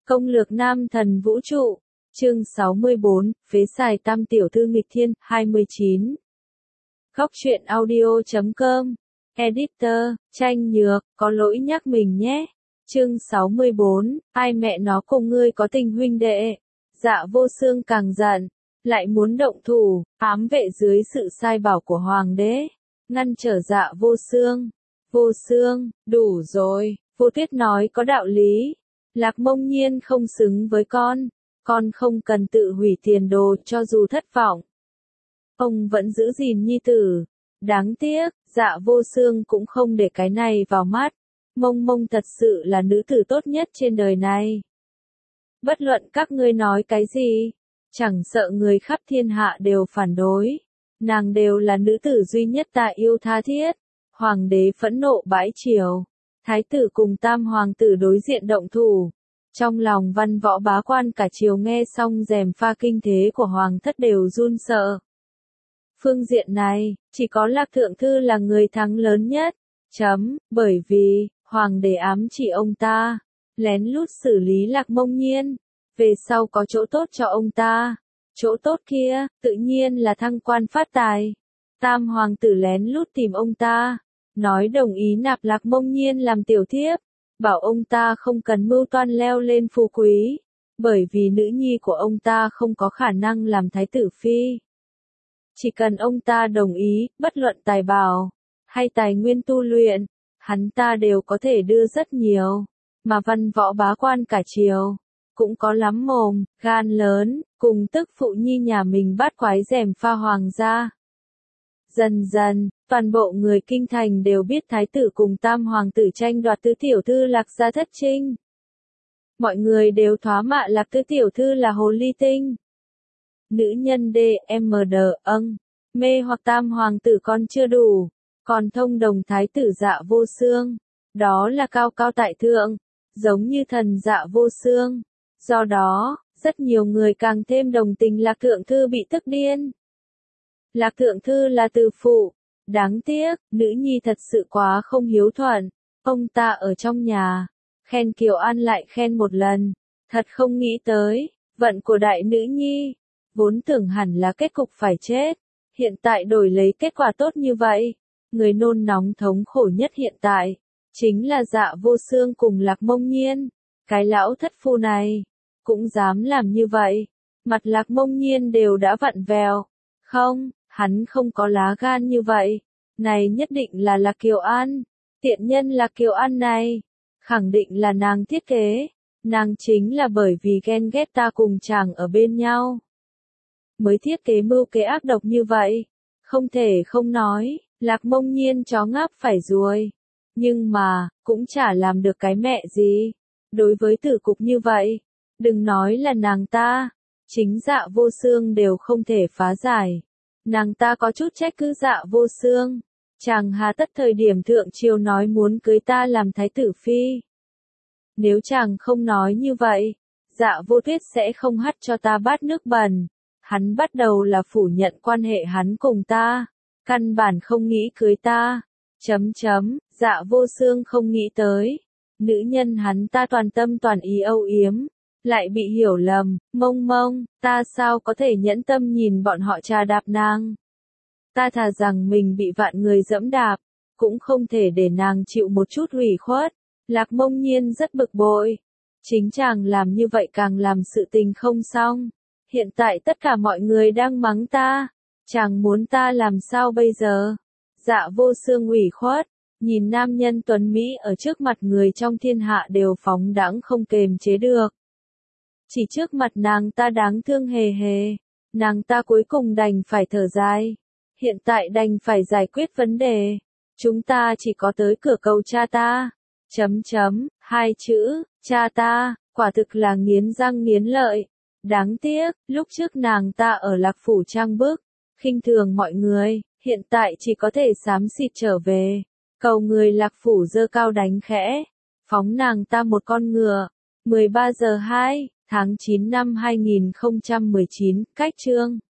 Công lược nam thần vũ trụ, chương 64, phế xài tam tiểu thư nghịch thiên, 29. Góc truyện audio.com, editor, Tranh Nhược, có lỗi nhắc mình nhé. Chương 64, ai mẹ nó cùng ngươi có tình huynh đệ. Dạ Vô Xương càng giận, lại muốn động thủ, ám vệ dưới sự sai bảo của hoàng đế, ngăn trở Dạ Vô Xương. Vô Xương, đủ rồi, Vô Tuyết nói có đạo lý. Lạc Mông Nhiên không xứng với con không cần tự hủy tiền đồ cho dù thất vọng. Ông vẫn giữ gìn nhi tử. Đáng tiếc, Dạ Vô Xương cũng không để cái này vào mắt. Mông Mông thật sự là nữ tử tốt nhất trên đời này. Bất luận các ngươi nói cái gì, chẳng sợ người khắp thiên hạ đều phản đối. Nàng đều là nữ tử duy nhất ta yêu tha thiết. Hoàng đế phẫn nộ bãi triều. Thái tử cùng tam hoàng tử đối diện động thủ. Trong lòng văn võ bá quan cả triều nghe xong rèm pha kinh thế của hoàng thất đều run sợ. Phương diện này, chỉ có Lạc Thượng Thư là người thắng lớn nhất. Bởi vì, hoàng đế ám chỉ ông ta, lén lút xử lý Lạc Mông Nhiên, về sau có chỗ tốt cho ông ta. Chỗ tốt kia, tự nhiên là thăng quan phát tài. Tam hoàng tử lén lút tìm ông ta, nói đồng ý nạp Lạc Mông Nhiên làm tiểu thiếp, bảo ông ta không cần mưu toan leo lên phú quý, bởi vì nữ nhi của ông ta không có khả năng làm thái tử phi. Chỉ cần ông ta đồng ý, bất luận tài bảo hay tài nguyên tu luyện, hắn ta đều có thể đưa rất nhiều, mà văn võ bá quan cả triều cũng có lắm mồm, gan lớn, cùng tức phụ nhi nhà mình bắt quái rèm pha hoàng gia. Dần dần, toàn bộ người kinh thành đều biết thái tử cùng tam hoàng tử tranh đoạt tứ tiểu thư Lạc gia thất trinh. Mọi người đều thoá mạ Lạc tứ tiểu thư là hồ ly tinh. Nữ nhân DMD, mê hoặc tam hoàng tử còn chưa đủ, còn thông đồng thái tử Dạ Vô Xương. Đó là cao cao tại thượng, giống như thần Dạ Vô Xương. Do đó, rất nhiều người càng thêm đồng tình Lạc Thượng Thư bị tức điên. Lạc Thượng Thư là từ phụ. Đáng tiếc, nữ nhi thật sự quá không hiếu thuận. Ông ta ở trong nhà, khen Kiều An lại khen một lần. Thật không nghĩ tới, vận của đại nữ nhi, vốn tưởng hẳn là kết cục phải chết. Hiện tại đổi lấy kết quả tốt như vậy. Người nôn nóng thống khổ nhất hiện tại, chính là Dạ Vô Xương cùng Lạc Mông Nhiên. Cái lão thất phu này, cũng dám làm như vậy. Mặt Lạc Mông Nhiên đều đã vặn vẹo. Không, hắn không có lá gan như vậy. Này nhất định là Lạc Kiều An. Tiện nhân Lạc Kiều An này, khẳng định là nàng thiết kế. Nàng chính là bởi vì ghen ghét ta cùng chàng ở bên nhau, mới thiết kế mưu kế ác độc như vậy. Không thể không nói, Lạc Mông Nhiên chó ngáp phải ruồi. Nhưng mà, cũng chả làm được cái mẹ gì. Đối với tử cục như vậy, đừng nói là nàng ta, chính Dạ Vô Xương đều không thể phá giải. Nàng ta có chút trách cứ Dạ Vô Xương. Chàng hà tất thời điểm thượng triều nói muốn cưới ta làm thái tử phi. Nếu chàng không nói như vậy, Dạ Vô Tuyết sẽ không hắt cho ta bát nước bẩn. Hắn bắt đầu là phủ nhận quan hệ hắn cùng ta, căn bản không nghĩ cưới ta. Dạ Vô Xương không nghĩ tới, nữ nhân hắn ta toàn tâm toàn ý âu yếm, lại bị hiểu lầm. Mông Mông, ta sao có thể nhẫn tâm nhìn bọn họ trà đạp nàng. Ta thà rằng mình bị vạn người dẫm đạp, cũng không thể để nàng chịu một chút ủy khuất. Lạc Mông Nhiên rất bực bội. Chính chàng làm như vậy càng làm sự tình không xong. Hiện tại tất cả mọi người đang mắng ta. Chàng muốn ta làm sao bây giờ? Dạ Vô Xương ủy khuất, nhìn nam nhân tuấn Mỹ ở trước mặt người trong thiên hạ đều phóng đãng không kềm chế được. Chỉ trước mặt nàng ta đáng thương hề hề. Nàng ta cuối cùng đành phải thở dài. Hiện tại đành phải giải quyết vấn đề. Chúng ta chỉ có tới cửa cầu cha ta. Hai chữ, cha ta, quả thực là nghiến răng nghiến lợi. Đáng tiếc, lúc trước nàng ta ở Lạc Phủ trang bức, khinh thường mọi người, hiện tại chỉ có thể xám xịt trở về. Cầu người Lạc Phủ giơ cao đánh khẽ, phóng nàng ta một con ngựa. 13 giờ 2, tháng 9 năm 2019, cách chương.